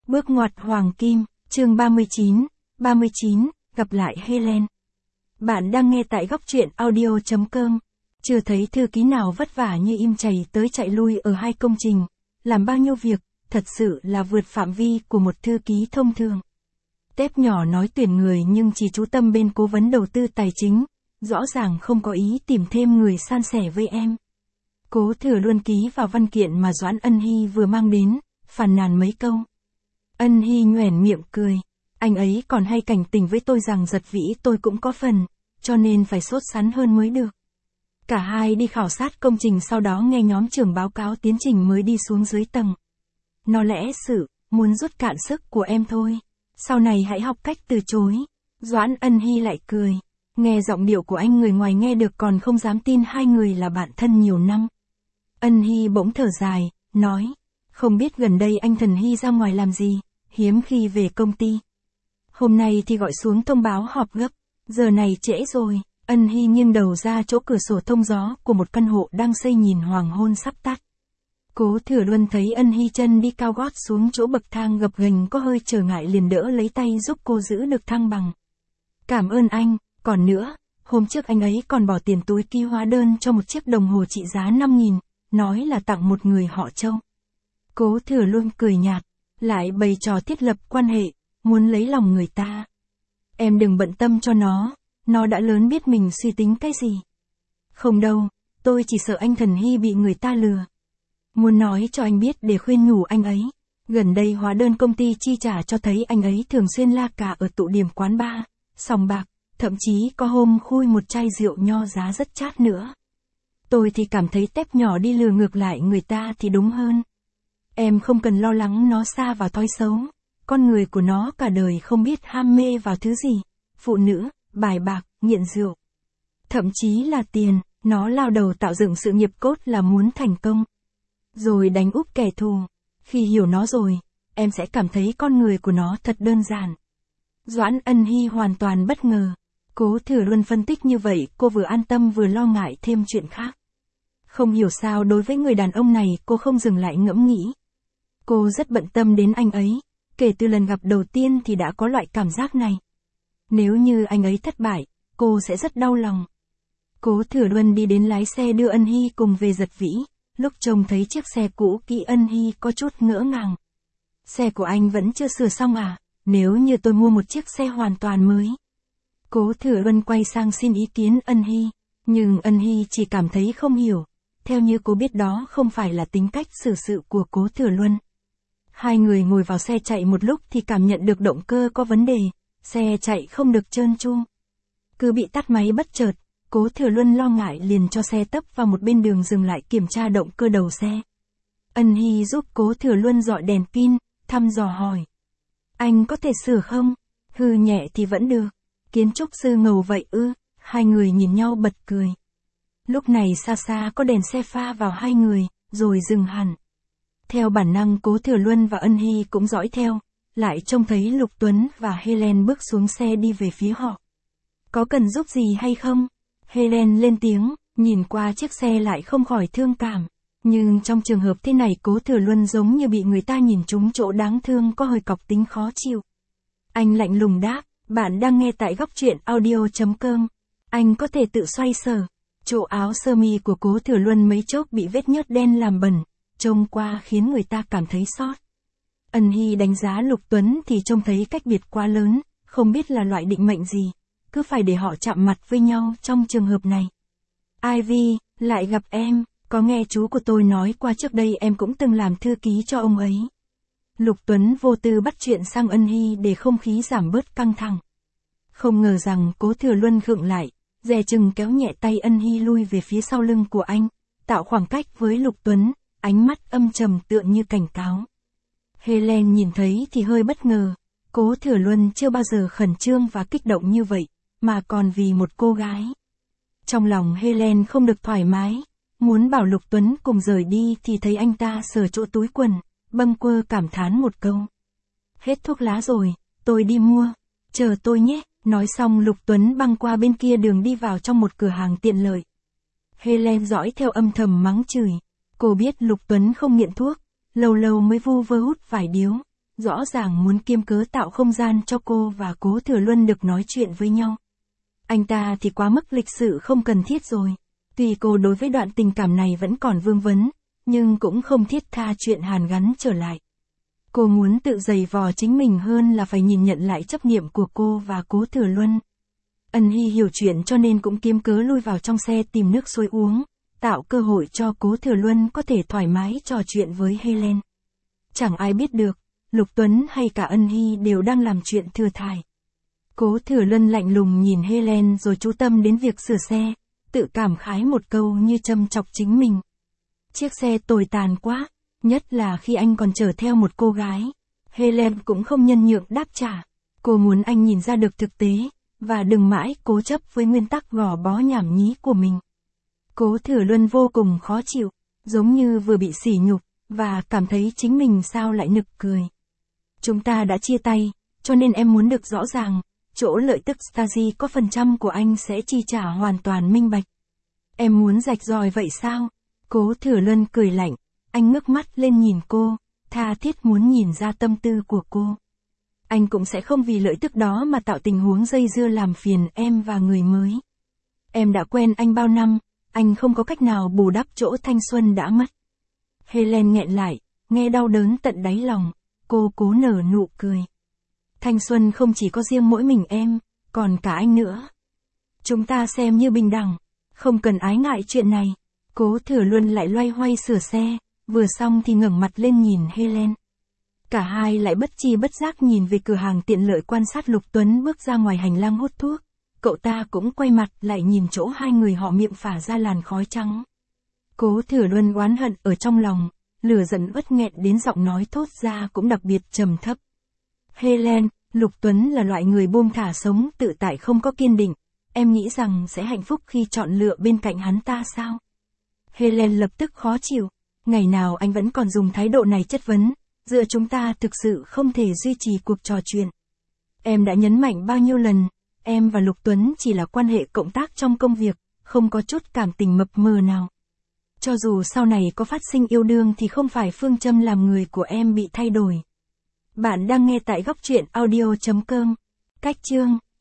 Bước ngoặt hoàng kim, chương 39, gặp lại Helen. Bạn đang nghe tại góc truyện audio.com. Chưa thấy thư ký nào vất vả như im chảy tới chạy lui ở 2 công trình, làm bao nhiêu việc, thật sự là vượt phạm vi của một thư ký thông thường. Tép nhỏ nói tuyển người nhưng chỉ chú tâm bên cố vấn đầu tư tài chính, rõ ràng không có ý tìm thêm người san sẻ với em. Cố Thừa Luân ký vào văn kiện mà Doãn Ân Hy vừa mang đến, phàn nàn mấy câu. Ân Hy nhoẻn miệng cười, anh ấy còn hay cảnh tỉnh với tôi rằng giật vĩ tôi cũng có phần, cho nên phải sốt sắng hơn mới được. Cả hai đi khảo sát công trình, sau đó nghe nhóm trưởng báo cáo tiến trình mới đi xuống dưới tầng. Nó lẽ sự, muốn rút cạn sức của em thôi. Sau này hãy học cách từ chối. Doãn Ân Hy lại cười. Nghe giọng điệu của anh người ngoài nghe được còn không dám tin hai người là bạn thân nhiều năm. Ân Hy bỗng thở dài, nói. Không biết gần đây anh Thần Hy ra ngoài làm gì, hiếm khi về công ty. Hôm nay thì gọi xuống thông báo họp gấp, giờ này trễ rồi. Ân Hy nghiêng đầu ra chỗ cửa sổ thông gió của một căn hộ đang xây nhìn hoàng hôn sắp tắt. Cố Thừa Luân thấy Ân Hy chân đi cao gót xuống chỗ bậc thang gập ghềnh có hơi trở ngại liền đỡ lấy tay giúp cô giữ được thăng bằng. Cảm ơn anh, còn nữa, hôm trước anh ấy còn bỏ tiền túi ký hóa đơn cho một chiếc đồng hồ trị giá 5.000, nói là tặng một người họ Châu. Cố Thừa Luân cười nhạt, lại bày trò thiết lập quan hệ, muốn lấy lòng người ta. Em đừng bận tâm cho nó đã lớn biết mình suy tính cái gì. Không đâu, tôi chỉ sợ anh Thần Hy bị người ta lừa. Muốn nói cho anh biết để khuyên nhủ anh ấy. Gần đây hóa đơn công ty chi trả cho thấy anh ấy thường xuyên la cà ở tụ điểm quán bar, sòng bạc, thậm chí có hôm khui một chai rượu nho giá rất chát nữa. Tôi thì cảm thấy tép nhỏ đi lừa ngược lại người ta thì đúng hơn. Em không cần lo lắng nó sa vào thói xấu. Con người của nó cả đời không biết ham mê vào thứ gì. Phụ nữ, bài bạc, nghiện rượu. Thậm chí là tiền, nó lao đầu tạo dựng sự nghiệp cốt là muốn thành công. Rồi đánh úp kẻ thù. Khi hiểu nó rồi, em sẽ cảm thấy con người của nó thật đơn giản. Doãn Ân Hy hoàn toàn bất ngờ. Cố Thừa Luân phân tích như vậy cô vừa an tâm vừa lo ngại thêm chuyện khác. Không hiểu sao đối với người đàn ông này cô không dừng lại ngẫm nghĩ. Cô rất bận tâm đến anh ấy, kể từ lần gặp đầu tiên thì đã có loại cảm giác này. Nếu như anh ấy thất bại, cô sẽ rất đau lòng. Cố Thừa Luân đi đến lái xe đưa Ân Hy cùng về Giật Vĩ, lúc trông thấy chiếc xe cũ kỹ Ân Hy có chút ngỡ ngàng. Xe của anh vẫn chưa sửa xong à, nếu như tôi mua một chiếc xe hoàn toàn mới. Cố Thừa Luân quay sang xin ý kiến Ân Hy, nhưng Ân Hy chỉ cảm thấy không hiểu, theo như cô biết đó không phải là tính cách xử sự của Cố Thừa Luân. Hai người ngồi vào xe chạy một lúc thì cảm nhận được động cơ có vấn đề, xe chạy không được trơn tru. Cứ bị tắt máy bất chợt, Cố Thừa Luân lo ngại liền cho xe tấp vào một bên đường dừng lại kiểm tra động cơ đầu xe. Ân Hy giúp Cố Thừa Luân dọi đèn pin, thăm dò hỏi. Anh có thể sửa không? Hư nhẹ thì vẫn được. Kiến trúc sư ngầu vậy ư? Hai người nhìn nhau bật cười. Lúc này xa xa có đèn xe pha vào hai người, rồi dừng hẳn. Theo bản năng Cố Thừa Luân và Ân Hy cũng dõi theo, lại trông thấy Lục Tuấn và Helen bước xuống xe đi về phía họ. Có cần giúp gì hay không? Helen lên tiếng, nhìn qua chiếc xe lại không khỏi thương cảm. Nhưng trong trường hợp thế này Cố Thừa Luân giống như bị người ta nhìn trúng chỗ đáng thương có hơi cọc tính khó chịu. Anh lạnh lùng đáp, bạn đang nghe tại góc truyện audio.com. Anh có thể tự xoay sở. Chỗ áo sơ mi của Cố Thừa Luân mấy chốc bị vết nhớt đen làm bẩn, trông qua khiến người ta cảm thấy xót. Ân Hy đánh giá Lục Tuấn thì trông thấy cách biệt quá lớn, không biết là loại định mệnh gì, cứ phải để họ chạm mặt với nhau trong trường hợp này. Ivy, lại gặp em, có nghe chú của tôi nói qua trước đây em cũng từng làm thư ký cho ông ấy. Lục Tuấn vô tư bắt chuyện sang Ân Hy để không khí giảm bớt căng thẳng. Không ngờ rằng Cố Thừa Luân khựng lại, dè chừng kéo nhẹ tay Ân Hy lui về phía sau lưng của anh, tạo khoảng cách với Lục Tuấn, ánh mắt âm trầm tựa như cảnh cáo. Helen nhìn thấy thì hơi bất ngờ, Cố Thừa Luân chưa bao giờ khẩn trương và kích động như vậy, mà còn vì một cô gái. Trong lòng Helen không được thoải mái, muốn bảo Lục Tuấn cùng rời đi thì thấy anh ta sờ chỗ túi quần, bâng quơ cảm thán một câu. Hết thuốc lá rồi, tôi đi mua, chờ tôi nhé. Nói xong Lục Tuấn băng qua bên kia đường đi vào trong một cửa hàng tiện lợi. Helen dõi theo âm thầm mắng chửi. Cô biết Lục Tuấn không nghiện thuốc, lâu lâu mới vu vơ hút vài điếu, rõ ràng muốn kiếm cớ tạo không gian cho cô và Cố Thừa Luân được nói chuyện với nhau. Anh ta thì quá mức lịch sự không cần thiết rồi. Tuy cô đối với đoạn tình cảm này vẫn còn vương vấn, nhưng cũng không thiết tha chuyện hàn gắn trở lại. Cô muốn tự giày vò chính mình hơn là phải nhìn nhận lại chấp niệm của cô và Cố Thừa Luân. Ân Hy hiểu chuyện cho nên cũng kiếm cớ lui vào trong xe tìm nước sôi uống, tạo cơ hội cho Cố Thừa Luân có thể thoải mái trò chuyện với Helen. Chẳng ai biết được, Lục Tuấn hay cả Ân Hy đều đang làm chuyện thừa thải. Cố Thừa Luân lạnh lùng nhìn Helen rồi chú tâm đến việc sửa xe, tự cảm khái một câu như châm chọc chính mình. Chiếc xe tồi tàn quá, nhất là khi anh còn chở theo một cô gái. Helen cũng không nhân nhượng đáp trả. Cô muốn anh nhìn ra được thực tế, và đừng mãi cố chấp với nguyên tắc gò bó nhảm nhí của mình. Cố Thừa Luân vô cùng khó chịu, giống như vừa bị sỉ nhục, và cảm thấy chính mình sao lại nực cười. Chúng ta đã chia tay, cho nên em muốn được rõ ràng, chỗ lợi tức Stasi có phần trăm của anh sẽ chi trả hoàn toàn minh bạch. Em muốn rạch ròi vậy sao? Cố Thừa Luân cười lạnh, anh ngước mắt lên nhìn cô, tha thiết muốn nhìn ra tâm tư của cô. Anh cũng sẽ không vì lợi tức đó mà tạo tình huống dây dưa làm phiền em và người mới. Em đã quen anh bao năm, anh không có cách nào bù đắp chỗ thanh xuân đã mất. Helen nghẹn lại, nghe đau đớn tận đáy lòng, cô cố nở nụ cười. Thanh xuân không chỉ có riêng mỗi mình em, còn cả anh nữa. Chúng ta xem như bình đẳng, không cần ái ngại chuyện này. Cố Thừa Luân lại loay hoay sửa xe, vừa xong thì ngẩng mặt lên nhìn Helen. Cả hai lại bất chi bất giác nhìn về cửa hàng tiện lợi quan sát Lục Tuấn bước ra ngoài hành lang hút thuốc. Cậu ta cũng quay mặt lại nhìn chỗ hai người họ miệng phả ra làn khói trắng. Cố Thừa Luân oán hận ở trong lòng, lửa giận uất nghẹn đến giọng nói thốt ra cũng đặc biệt trầm thấp. Helen, Lục Tuấn là loại người buông thả sống tự tại không có kiên định. Em nghĩ rằng sẽ hạnh phúc khi chọn lựa bên cạnh hắn ta sao? Helen lập tức khó chịu. Ngày nào anh vẫn còn dùng thái độ này chất vấn, giữa chúng ta thực sự không thể duy trì cuộc trò chuyện. Em đã nhấn mạnh bao nhiêu lần, em và Lục Tuấn chỉ là quan hệ cộng tác trong công việc, không có chút cảm tình mập mờ nào. Cho dù sau này có phát sinh yêu đương thì không phải phương châm làm người của em bị thay đổi. Bạn đang nghe tại góc truyện audio.com. Cách chương